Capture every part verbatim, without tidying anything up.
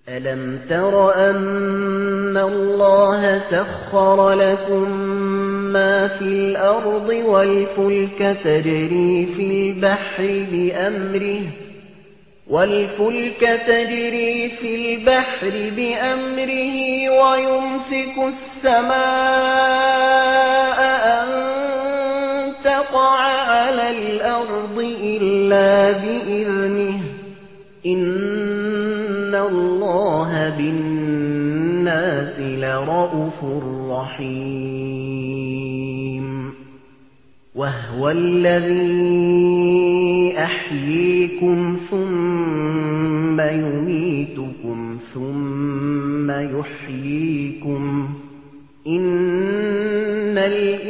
أَلَمْ تَرَ أَنَّ اللَّهَ سَخَّرَ لَكُم مَّا فِي الْأَرْضِ وَالْفُلْكَ تَجْرِي فِي الْبَحْرِ بِأَمْرِهِ وَالْفُلْكَ تَجْرِي فِي الْبَحْرِ بِأَمْرِهِ وَيُمْسِكُ السَّمَاءَ أَن تَقَعَ عَلَى الْأَرْضِ إِلَّا بِإِذْنِهِ إِنَّ اللَّهَ بِالنَّاسِ لَرَءُوفٌ رَحِيمٌ وَهُوَ الَّذِي أَحْيِيكُمْ ثُمَّ يُمِيتُكُمْ ثُمَّ يُحْيِيكُمْ إِنَّ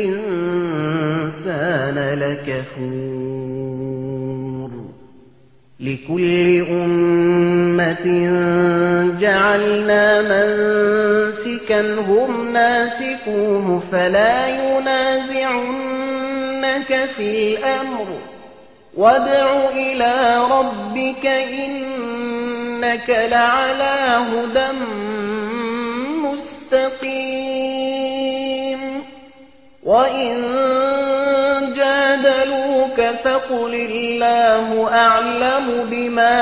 الْإِنسَانَ لَكَفُورٌ لِكُلِّ أُمَّةٍ جَعَلْنَا مَنسِكًا هُمْ نَاسِكُوهُ فَلَا يُنَازِعُنَّكَ فِي الْأَمْرِ وَادْعُ إِلَى رَبِّكَ إِنَّكَ لَعَلَى هُدًى مُسْتَقِيمٍ وَإِن جَادَلُوكَ فَقُلِ اللَّهُ أَعْلَمُ بِمَا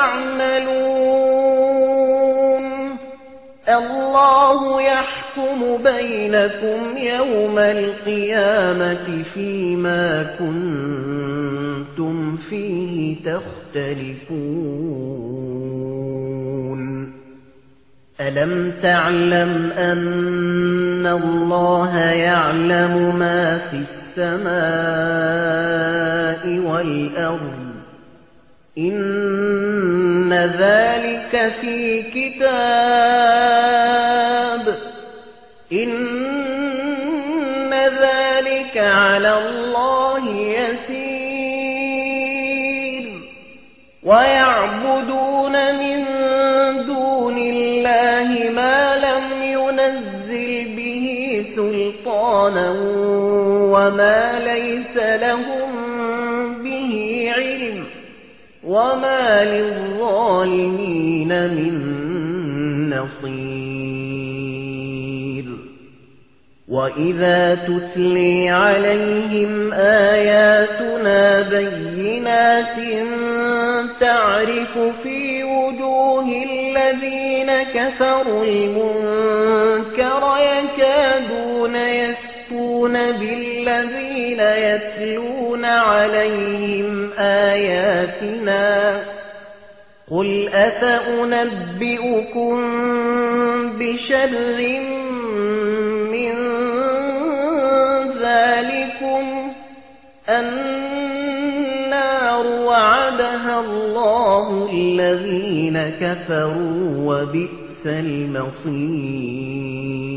تَعْمَلُونَ اللَّهُ يَحْكُمُ بَيْنَكُمْ يَوْمَ الْقِيَامَةِ فِيمَا كُنتُمْ فِيهِ تَخْتَلِفُونَ أَلَمْ تَعْلَمْ أَنَّ اللَّهَ يَعْلَمُ مَا فِي السَّمَاءِ وَالْأَرْضِ إِنَّ ذَلِكَ فِي كِتَابٍ إِنَّ ذَلِكَ عَلَى اللَّهِ يَسِيرٌ وَيَعْبُدُونَ مِن دُونِ اللَّهِ مَا لَمْ يُنَزِّلْ بِهِ سُلْطَانًا وَمَا لَيْسَ لَهُم بِهِ عِلْمٌ وَمَا لِلظَّالِمِينَ مِن نَّصِيرٍ وَإِذَا تُتْلِي عَلَيْهِمْ آيَاتُنَا بَيِّنَاتٍ تَعْرِفُ فِي وُجُوهِ الَّذِينَ كَفَرُوا الْمُنكَرَ يَكَادُونَ يَسْطُونَ بِالَّذِينَ يَتْلُونَ عَلَيْهِمْ آيَاتِنَا قُلْ أَفَأُنَبِّئُكُم بِشَرٍّ مِّن ذَلِكُمْ النَّارُ وَعَدَهَا اللَّهُ الَّذِينَ كَفَرُوا وَبِئْسَ الْمَصِيرُ